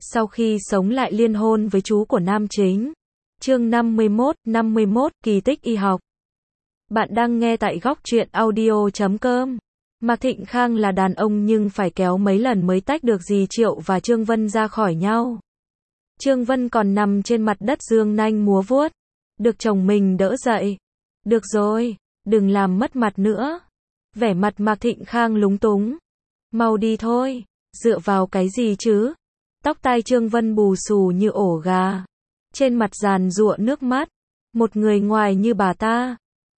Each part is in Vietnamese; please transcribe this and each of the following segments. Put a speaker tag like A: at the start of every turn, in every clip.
A: sau khi sống lại liên hôn với chú của nam chính. Chương 51, kỳ tích y học. Bạn đang nghe tại góc truyện audio.com. Mạc Thịnh Khang là đàn ông nhưng phải kéo mấy lần mới tách được dì Triệu và Trương Vân ra khỏi nhau. Trương Vân còn nằm trên mặt đất dương nanh múa vuốt. Được chồng mình đỡ dậy. Được rồi, đừng làm mất mặt nữa. Vẻ mặt Mạc Thịnh Khang lúng túng. Mau đi thôi, dựa vào cái gì chứ? Tóc tai Trương Vân bù xù như ổ gà. Trên mặt giàn giụa nước mắt. Một người ngoài như bà ta.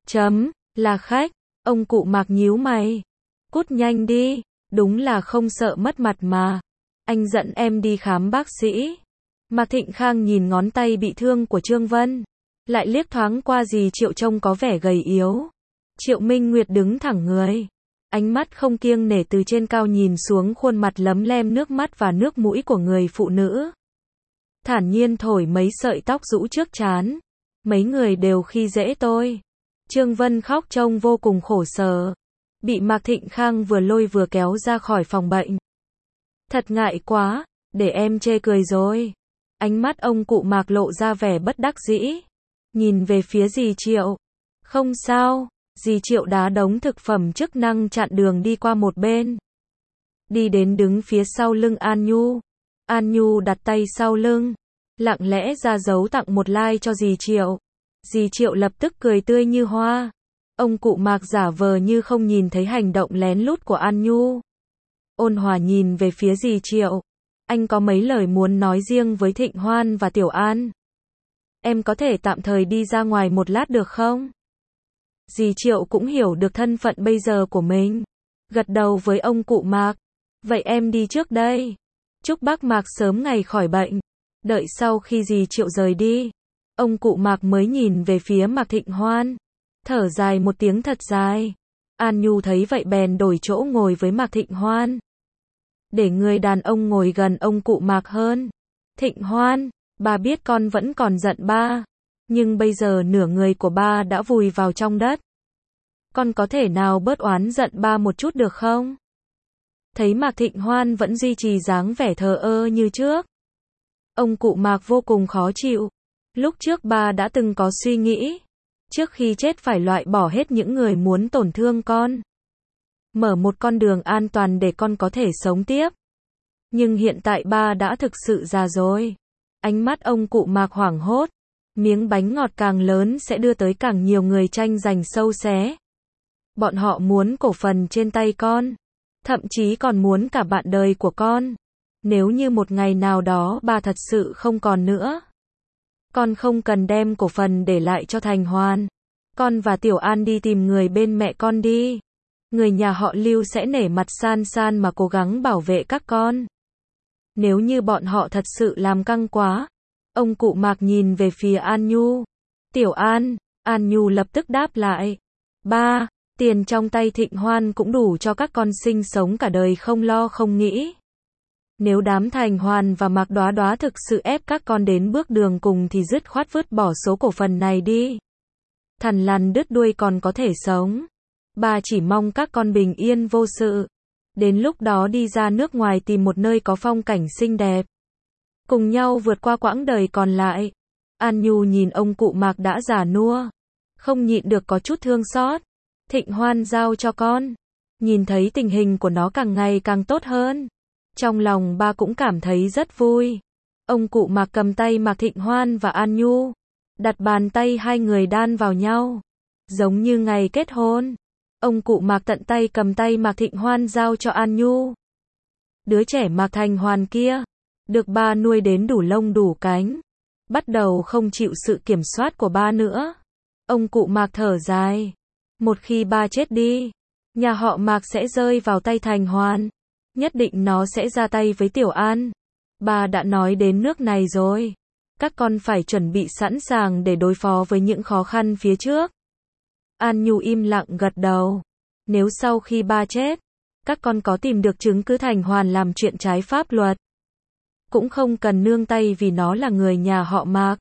A: Là khách. Ông cụ Mạc nhíu mày. Cút nhanh đi, đúng là không sợ mất mặt mà. Anh dẫn em đi khám bác sĩ. Mạc Thịnh Khang nhìn ngón tay bị thương của Trương Vân. Lại liếc thoáng qua dì Triệu trông có vẻ gầy yếu. Triệu Minh Nguyệt đứng thẳng người. Ánh mắt không kiêng nể từ trên cao nhìn xuống khuôn mặt lấm lem nước mắt và nước mũi của người phụ nữ. Thản nhiên thổi mấy sợi tóc rũ trước trán. Mấy người đều khi dễ tôi. Trương Vân khóc trông vô cùng khổ sở. Bị Mạc Thịnh Khang vừa lôi vừa kéo ra khỏi phòng bệnh. Thật ngại quá, để em chê cười rồi. Ánh mắt ông cụ Mạc lộ ra vẻ bất đắc dĩ. Nhìn về phía dì Triệu. Không sao, dì Triệu đá đống thực phẩm chức năng chặn đường đi qua một bên. Đi đến đứng phía sau lưng An Nhu. An Nhu đặt tay sau lưng. Lặng lẽ ra dấu tặng một like cho dì Triệu. Dì Triệu lập tức cười tươi như hoa. Ông cụ Mạc giả vờ như không nhìn thấy hành động lén lút của An Nhu. Ôn hòa nhìn về phía dì Triệu. Anh có mấy lời muốn nói riêng với Thịnh Hoan và Tiểu An. Em có thể tạm thời đi ra ngoài một lát được không? Dì Triệu cũng hiểu được thân phận bây giờ của mình. Gật đầu với ông cụ Mạc. Vậy em đi trước đây. Chúc bác Mạc sớm ngày khỏi bệnh. Đợi sau khi dì Triệu rời đi. Ông cụ Mạc mới nhìn về phía Mạc Thịnh Hoan. Thở dài một tiếng thật dài. An Nhu thấy vậy bèn đổi chỗ ngồi với Mạc Thịnh Hoan. Để người đàn ông ngồi gần ông cụ Mạc hơn. Thịnh Hoan, bà biết con vẫn còn giận ba. Nhưng bây giờ nửa người của ba đã vùi vào trong đất. Con có thể nào bớt oán giận ba một chút được không? Thấy Mạc Thịnh Hoan vẫn duy trì dáng vẻ thờ ơ như trước. Ông cụ Mạc vô cùng khó chịu. Lúc trước ba đã từng có suy nghĩ. Trước khi chết phải loại bỏ hết những người muốn tổn thương con. Mở một con đường an toàn để con có thể sống tiếp. Nhưng hiện tại ba đã thực sự già rồi. Ánh mắt ông cụ Mạc hoảng hốt. Miếng bánh ngọt càng lớn sẽ đưa tới càng nhiều người tranh giành sâu xé. Bọn họ muốn cổ phần trên tay con. Thậm chí còn muốn cả bạn đời của con. Nếu như một ngày nào đó ba thật sự không còn nữa. Con không cần đem cổ phần để lại cho Thành Hoan. Con và Tiểu An đi tìm người bên mẹ con đi. Người nhà họ Lưu sẽ nể mặt san san mà cố gắng bảo vệ các con. Nếu như bọn họ thật sự làm căng quá. Ông cụ Mạc nhìn về phía An Nhu. Tiểu An, An Nhu lập tức đáp lại. Ba, tiền trong tay Thịnh Hoan cũng đủ cho các con sinh sống cả đời không lo không nghĩ. Nếu đám Thành Hoan và Mạc Đóa Đóa thực sự ép các con đến bước đường cùng thì dứt khoát vứt bỏ số cổ phần này đi. Thằn lằn đứt đuôi còn có thể sống. Ba chỉ mong các con bình yên vô sự. Đến lúc đó đi ra nước ngoài tìm một nơi có phong cảnh xinh đẹp. Cùng nhau vượt qua quãng đời còn lại. An Nhu nhìn ông cụ Mạc đã già nua. Không nhịn được có chút thương xót. Thịnh Hoan giao cho con. Nhìn thấy tình hình của nó càng ngày càng tốt hơn. Trong lòng ba cũng cảm thấy rất vui. Ông cụ Mạc cầm tay Mạc Thịnh Hoan và An Nhu. Đặt bàn tay hai người đan vào nhau. Giống như ngày kết hôn. Ông cụ Mạc tận tay cầm tay Mạc Thịnh Hoan giao cho An Nhu. Đứa trẻ Mạc Thành Hoan kia. Được ba nuôi đến đủ lông đủ cánh. Bắt đầu không chịu sự kiểm soát của ba nữa. Ông cụ Mạc thở dài. Một khi ba chết đi. Nhà họ Mạc sẽ rơi vào tay Thành Hoan. Nhất định nó sẽ ra tay với Tiểu An. Ba đã nói đến nước này rồi. Các con phải chuẩn bị sẵn sàng để đối phó với những khó khăn phía trước. An Nhu im lặng gật đầu. Nếu sau khi ba chết, các con có tìm được chứng cứ Thành Hoan làm chuyện trái pháp luật, cũng không cần nương tay vì nó là người nhà họ Mạc.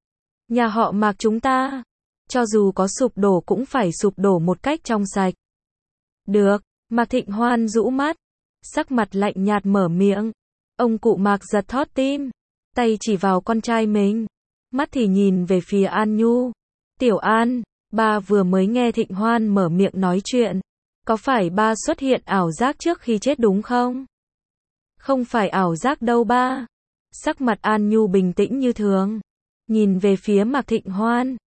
A: Nhà họ Mạc chúng ta, cho dù có sụp đổ cũng phải sụp đổ một cách trong sạch. Được, Mạc Thịnh Hoan rũ mắt, sắc mặt lạnh nhạt mở miệng. Ông cụ Mạc giật thót tim, tay chỉ vào con trai mình, mắt thì nhìn về phía An Nhu. Tiểu An, ba vừa mới nghe Thịnh Hoan mở miệng nói chuyện. Có phải ba xuất hiện ảo giác trước khi chết đúng không? Không phải ảo giác đâu ba. Sắc mặt An Nhu bình tĩnh như thường. Nhìn về phía Mạc Thịnh Hoan.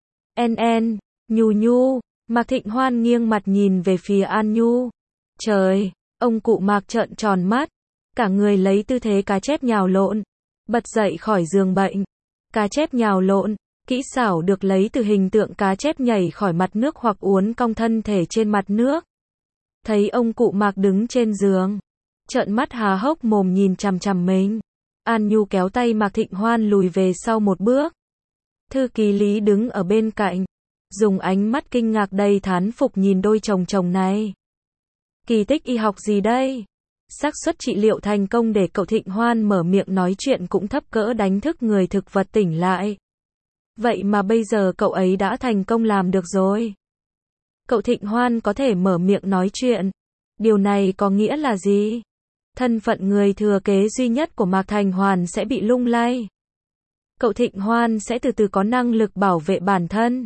A: Nhu Nhu. Mạc Thịnh Hoan nghiêng mặt nhìn về phía An Nhu. Trời, ông cụ Mạc trợn tròn mắt. Cả người lấy tư thế cá chép nhào lộn. Bật dậy khỏi giường bệnh. Cá chép nhào lộn. Kỹ xảo được lấy từ hình tượng cá chép nhảy khỏi mặt nước hoặc uốn cong thân thể trên mặt nước. Thấy ông cụ Mạc đứng trên giường, trợn mắt há hốc mồm nhìn chằm chằm mình. An Nhu kéo tay Mạc Thịnh Hoan lùi về sau một bước. Thư ký Lý đứng ở bên cạnh, dùng ánh mắt kinh ngạc đầy thán phục nhìn đôi chồng chồng này. Kỳ tích y học gì đây? Xác suất trị liệu thành công để cậu Thịnh Hoan mở miệng nói chuyện cũng thấp cỡ đánh thức người thực vật tỉnh lại. Vậy mà bây giờ cậu ấy đã thành công làm được rồi. Cậu Thịnh Hoan có thể mở miệng nói chuyện. Điều này có nghĩa là gì? Thân phận người thừa kế duy nhất của Mạc Thành Hoàn sẽ bị lung lay. Cậu Thịnh Hoan sẽ từ từ có năng lực bảo vệ bản thân.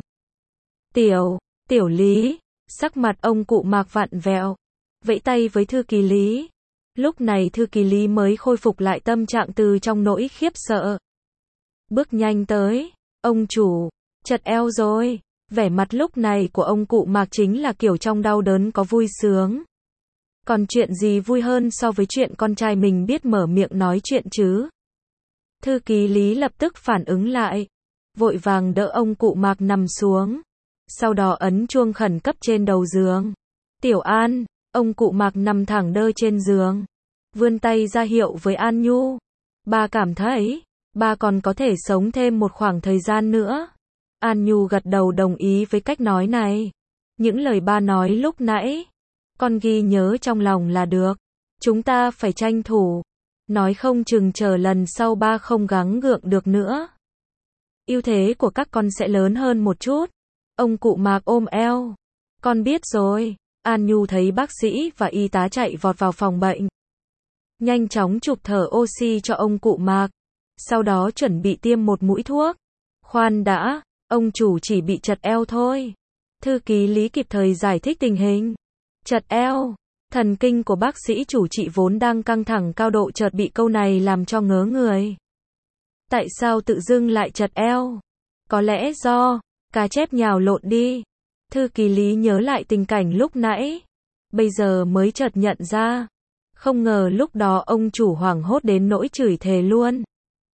A: Tiểu Lý, sắc mặt ông cụ Mạc vặn vẹo, vẫy tay với thư ký Lý. Lúc này thư ký Lý mới khôi phục lại tâm trạng từ trong nỗi khiếp sợ. Bước nhanh tới, ông chủ, chật eo rồi. Vẻ mặt lúc này của ông cụ Mạc chính là kiểu trong đau đớn có vui sướng. Còn chuyện gì vui hơn so với chuyện con trai mình biết mở miệng nói chuyện chứ? Thư ký Lý lập tức phản ứng lại, vội vàng đỡ ông cụ Mạc nằm xuống, sau đó ấn chuông khẩn cấp trên đầu giường. Tiểu An, ông cụ Mạc nằm thẳng đơ trên giường, vươn tay ra hiệu với An Nhu. Ba cảm thấy, ba còn có thể sống thêm một khoảng thời gian nữa. An Nhu gật đầu đồng ý với cách nói này. Những lời ba nói lúc nãy, con ghi nhớ trong lòng là được. Chúng ta phải tranh thủ. Nói không chừng chờ lần sau ba không gắng gượng được nữa. Ưu thế của các con sẽ lớn hơn một chút. Ông cụ Mạc ôm eo. Con biết rồi. An Nhu thấy bác sĩ và y tá chạy vọt vào phòng bệnh. Nhanh chóng chụp thở oxy cho ông cụ Mạc. Sau đó chuẩn bị tiêm một mũi thuốc. Khoan đã. Ông chủ chỉ bị chật eo thôi. Thư ký Lý kịp thời giải thích tình hình. Chật eo. Thần kinh của bác sĩ chủ trị vốn đang căng thẳng cao độ chợt bị câu này làm cho ngớ người. Tại sao tự dưng lại chật eo? Có lẽ do cá chép nhào lộn đi. Thư ký Lý nhớ lại tình cảnh lúc nãy. Bây giờ mới chợt nhận ra. Không ngờ lúc đó ông chủ hoảng hốt đến nỗi chửi thề luôn.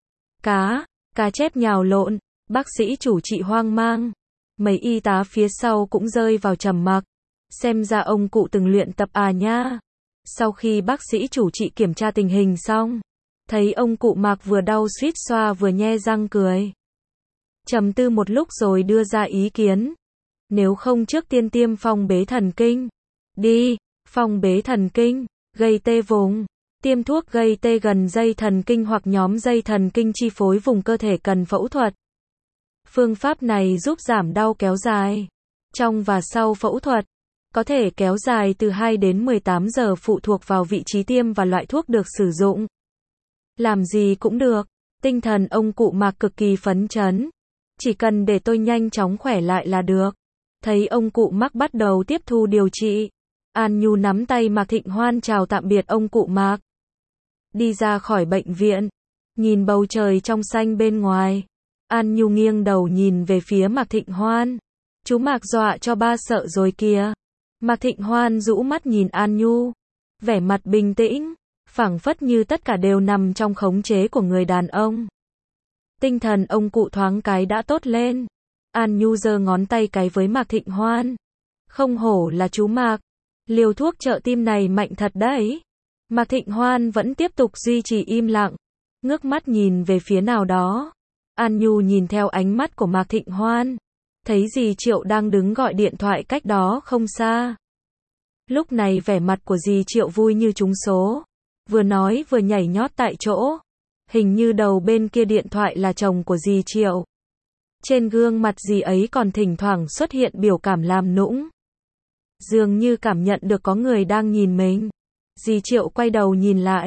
A: Cá chép nhào lộn. Bác sĩ chủ trị hoang mang. Mấy y tá phía sau cũng rơi vào trầm mặc. Xem ra ông cụ từng luyện tập à nha. Sau khi bác sĩ chủ trị kiểm tra tình hình xong, thấy ông cụ Mạc vừa đau suýt xoa vừa nhe răng cười. Trầm tư một lúc rồi đưa ra ý kiến. Nếu không trước tiên tiêm phong bế thần kinh. Đi, phong bế thần kinh, gây tê vùng. Tiêm thuốc gây tê gần dây thần kinh hoặc nhóm dây thần kinh chi phối vùng cơ thể cần phẫu thuật. Phương pháp này giúp giảm đau kéo dài. Trong và sau phẫu thuật, có thể kéo dài từ 2 đến 18 giờ phụ thuộc vào vị trí tiêm và loại thuốc được sử dụng. Làm gì cũng được. Tinh thần ông cụ Mạc cực kỳ phấn chấn. Chỉ cần để tôi nhanh chóng khỏe lại là được. Thấy ông cụ Mạc bắt đầu tiếp thu điều trị. An Nhu nắm tay Mạc Thịnh Hoan chào tạm biệt ông cụ Mạc. Đi ra khỏi bệnh viện. Nhìn bầu trời trong xanh bên ngoài. An Nhu nghiêng đầu nhìn về phía Mạc Thịnh Hoan. Chú Mạc dọa cho ba sợ rồi kìa. Mạc Thịnh Hoan rũ mắt nhìn An Nhu. Vẻ mặt bình tĩnh, phảng phất như tất cả đều nằm trong khống chế của người đàn ông. Tinh thần ông cụ thoáng cái đã tốt lên. An Nhu giơ ngón tay cái với Mạc Thịnh Hoan. Không hổ là chú Mạc. Liều thuốc trợ tim này mạnh thật đấy. Mạc Thịnh Hoan vẫn tiếp tục duy trì im lặng. Ngước mắt nhìn về phía nào đó. An Nhu nhìn theo ánh mắt của Mạc Thịnh Hoan. Thấy dì Triệu đang đứng gọi điện thoại cách đó không xa. Lúc này vẻ mặt của dì Triệu vui như trúng số. Vừa nói vừa nhảy nhót tại chỗ. Hình như đầu bên kia điện thoại là chồng của dì Triệu. Trên gương mặt dì ấy còn thỉnh thoảng xuất hiện biểu cảm làm nũng. Dường như cảm nhận được có người đang nhìn mình. Dì Triệu quay đầu nhìn lại.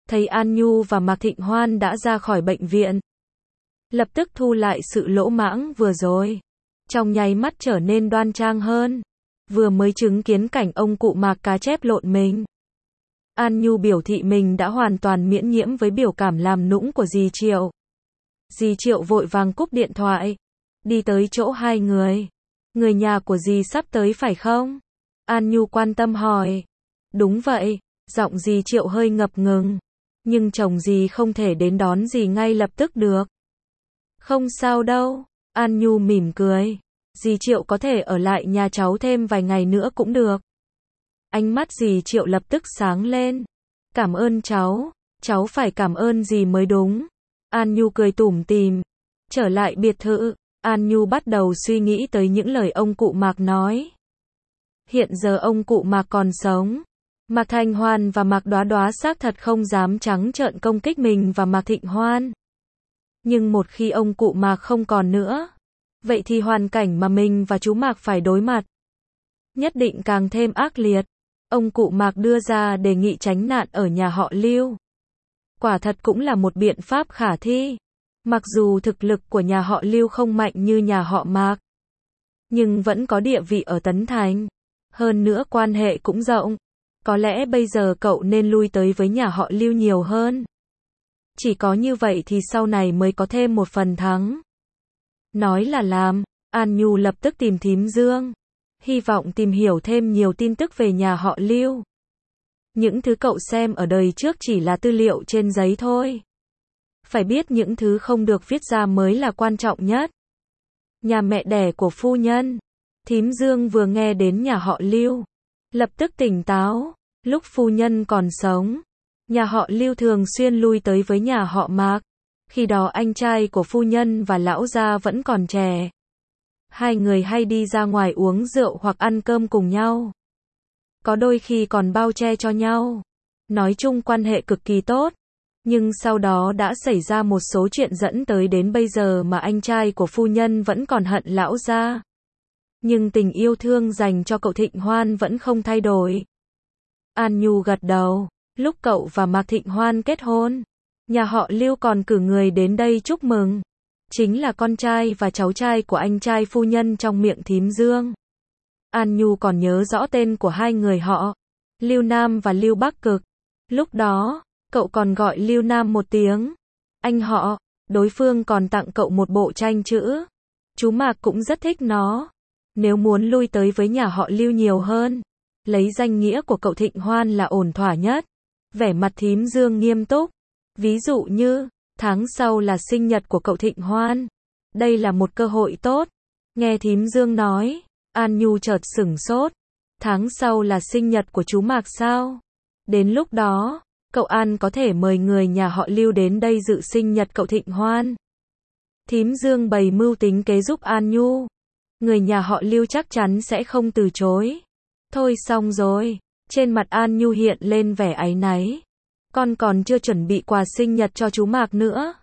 A: thấy An Nhu và Mạc Thịnh Hoan đã ra khỏi bệnh viện. Lập tức thu lại sự lỗ mãng vừa rồi. Trong nháy mắt trở nên đoan trang hơn. Vừa mới chứng kiến cảnh ông cụ Mạc cá chép lộn mình. An Nhu biểu thị mình đã hoàn toàn miễn nhiễm với biểu cảm làm nũng của dì Triệu. Dì Triệu vội vàng cúp điện thoại. Đi tới chỗ hai người. Người nhà của dì sắp tới phải không? An Nhu quan tâm hỏi. Đúng vậy. Giọng dì Triệu hơi ngập ngừng. Nhưng chồng dì không thể đến đón dì ngay lập tức được. Không sao đâu. An Nhu mỉm cười. Dì Triệu có thể ở lại nhà cháu thêm vài ngày nữa cũng được. Ánh mắt dì Triệu lập tức sáng lên. Cảm ơn cháu phải cảm ơn dì mới đúng. An Nhu cười tủm tỉm. Trở lại biệt thự, An Nhu bắt đầu suy nghĩ tới những lời ông cụ Mạc nói. Hiện giờ ông cụ Mạc còn sống. Mạc Thành Hoan và Mạc Đoá Đoá xác thật không dám trắng trợn công kích mình và Mạc Thịnh Hoan. Nhưng một khi ông cụ Mạc không còn nữa, vậy thì hoàn cảnh mà mình và chú Mạc phải đối mặt nhất định càng thêm ác liệt. Ông cụ Mạc đưa ra đề nghị tránh nạn ở nhà họ Lưu. Quả thật cũng là một biện pháp khả thi. Mặc dù thực lực của nhà họ Lưu không mạnh như nhà họ Mạc, nhưng vẫn có địa vị ở Tấn Thành. Hơn nữa quan hệ cũng rộng. Có lẽ bây giờ cậu nên lui tới với nhà họ Lưu nhiều hơn. Chỉ có như vậy thì sau này mới có thêm một phần thắng. Nói là làm, An Nhu lập tức tìm thím Dương. Hy vọng tìm hiểu thêm nhiều tin tức về nhà họ Lưu. Những thứ cậu xem ở đời trước chỉ là tư liệu trên giấy thôi. Phải biết những thứ không được viết ra mới là quan trọng nhất. Nhà mẹ đẻ của phu nhân. Thím Dương vừa nghe đến nhà họ Lưu, lập tức tỉnh táo. Lúc phu nhân còn sống, nhà họ Lưu thường xuyên lui tới với nhà họ Mạc. Khi đó anh trai của phu nhân và lão gia vẫn còn trẻ. Hai người hay đi ra ngoài uống rượu hoặc ăn cơm cùng nhau. Có đôi khi còn bao che cho nhau. Nói chung quan hệ cực kỳ tốt. Nhưng sau đó đã xảy ra một số chuyện dẫn tới đến bây giờ mà anh trai của phu nhân vẫn còn hận lão gia. Nhưng tình yêu thương dành cho cậu Thịnh Hoan vẫn không thay đổi. An Nhu gật đầu. Lúc cậu và Mạc Thịnh Hoan kết hôn, nhà họ Lưu còn cử người đến đây chúc mừng. Chính là con trai và cháu trai của anh trai phu nhân trong miệng thím Dương. An Nhu còn nhớ rõ tên của hai người họ, Lưu Nam và Lưu Bắc Cực. Lúc đó, cậu còn gọi Lưu Nam một tiếng anh họ, đối phương còn tặng cậu một bộ tranh chữ. Chú Mạc cũng rất thích nó. Nếu muốn lui tới với nhà họ Lưu nhiều hơn, lấy danh nghĩa của cậu Thịnh Hoan là ổn thỏa nhất. Vẻ mặt thím Dương nghiêm túc. Ví dụ như, tháng sau là sinh nhật của cậu Thịnh Hoan. Đây là một cơ hội tốt. Nghe thím Dương nói, An Nhu chợt sửng sốt. Tháng sau là sinh nhật của chú Mạc sao? Đến lúc đó, cậu An có thể mời người nhà họ Lưu đến đây dự sinh nhật cậu Thịnh Hoan. Thím Dương bày mưu tính kế giúp An Nhu. Người nhà họ Lưu chắc chắn sẽ không từ chối. Thôi xong rồi. Trên mặt An Nhu hiện lên vẻ áy náy. Con còn chưa chuẩn bị quà sinh nhật cho chú Mạc nữa.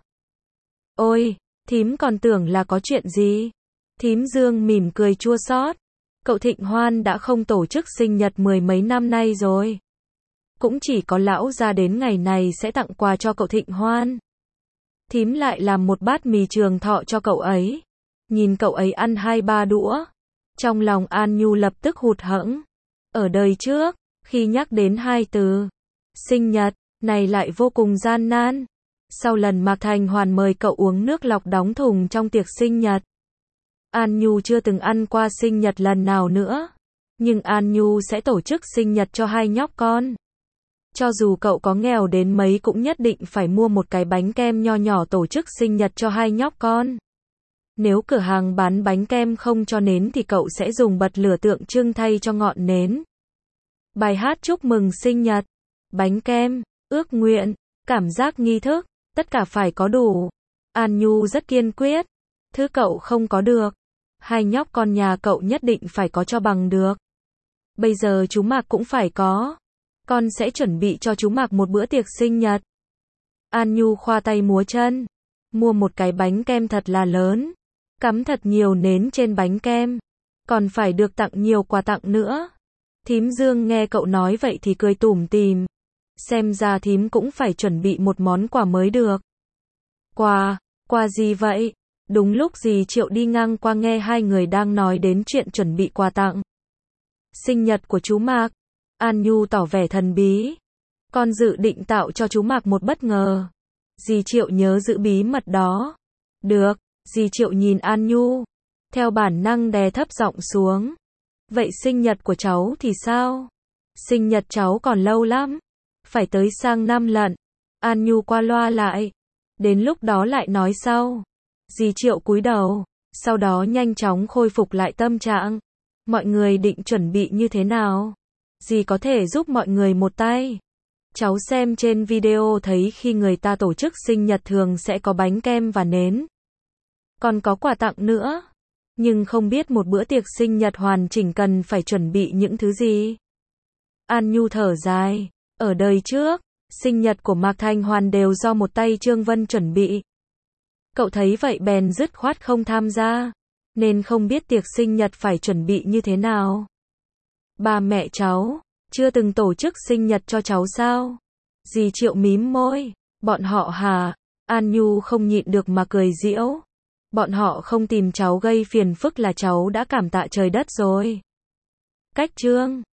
A: Ôi, thím còn tưởng là có chuyện gì. Thím Dương mỉm cười chua xót. Cậu Thịnh Hoan đã không tổ chức sinh nhật mười mấy năm nay rồi. Cũng chỉ có lão gia đến ngày này sẽ tặng quà cho cậu Thịnh Hoan. Thím lại làm một bát mì trường thọ cho cậu ấy. Nhìn cậu ấy ăn 2-3 đũa. Trong lòng An Nhu lập tức hụt hẫng. Ở đời trước, khi nhắc đến hai từ sinh nhật, này lại vô cùng gian nan. Sau lần Mạc Thành Hoàn mời cậu uống nước lọc đóng thùng trong tiệc sinh nhật, An Nhu chưa từng ăn qua sinh nhật lần nào nữa. Nhưng An Nhu sẽ tổ chức sinh nhật cho hai nhóc con. Cho dù cậu có nghèo đến mấy cũng nhất định phải mua một cái bánh kem nho nhỏ tổ chức sinh nhật cho hai nhóc con. Nếu cửa hàng bán bánh kem không cho nến thì cậu sẽ dùng bật lửa tượng trưng thay cho ngọn nến. Bài hát chúc mừng sinh nhật, bánh kem, ước nguyện, cảm giác nghi thức, tất cả phải có đủ. An Nhu rất kiên quyết. Thứ cậu không có được, hai nhóc con nhà cậu nhất định phải có cho bằng được. Bây giờ chú Mạc cũng phải có. Con sẽ chuẩn bị cho chú Mạc một bữa tiệc sinh nhật. An Nhu khoa tay múa chân. Mua một cái bánh kem thật là lớn. Cắm thật nhiều nến trên bánh kem. Còn phải được tặng nhiều quà tặng nữa. Thím Dương nghe cậu nói vậy thì cười tủm tỉm. xem ra thím cũng phải chuẩn bị một món quà mới được. Quà gì vậy? Đúng lúc dì Triệu đi ngang qua nghe hai người đang nói đến chuyện chuẩn bị quà tặng. Sinh nhật của chú Mạc. An Nhu tỏ vẻ thần bí. Con dự định tạo cho chú Mạc một bất ngờ. Dì Triệu nhớ giữ bí mật đó. Được, dì Triệu nhìn An Nhu. Theo bản năng đè thấp giọng xuống. Vậy sinh nhật của cháu thì sao? Sinh nhật cháu còn lâu lắm. Phải tới sang năm lận. An Nhu qua loa lại. Đến lúc đó lại nói sau. Dì Triệu cúi đầu. Sau đó nhanh chóng khôi phục lại tâm trạng. Mọi người định chuẩn bị như thế nào? Dì có thể giúp mọi người một tay. Cháu xem trên video thấy khi người ta tổ chức sinh nhật thường sẽ có bánh kem và nến. Còn có quà tặng nữa. Nhưng không biết một bữa tiệc sinh nhật hoàn chỉnh cần phải chuẩn bị những thứ gì. An Nhu thở dài. Ở đời trước, sinh nhật của Mạc Thành Hoàn đều do một tay Trương Vân chuẩn bị. Cậu thấy vậy bèn dứt khoát không tham gia. Nên không biết tiệc sinh nhật phải chuẩn bị như thế nào. Ba mẹ cháu chưa từng tổ chức sinh nhật cho cháu sao? Dì Triệu mím môi. Bọn họ hả? An Nhu không nhịn được mà cười giễu. Bọn họ không tìm cháu gây phiền phức là cháu đã cảm tạ trời đất rồi. Cách Trương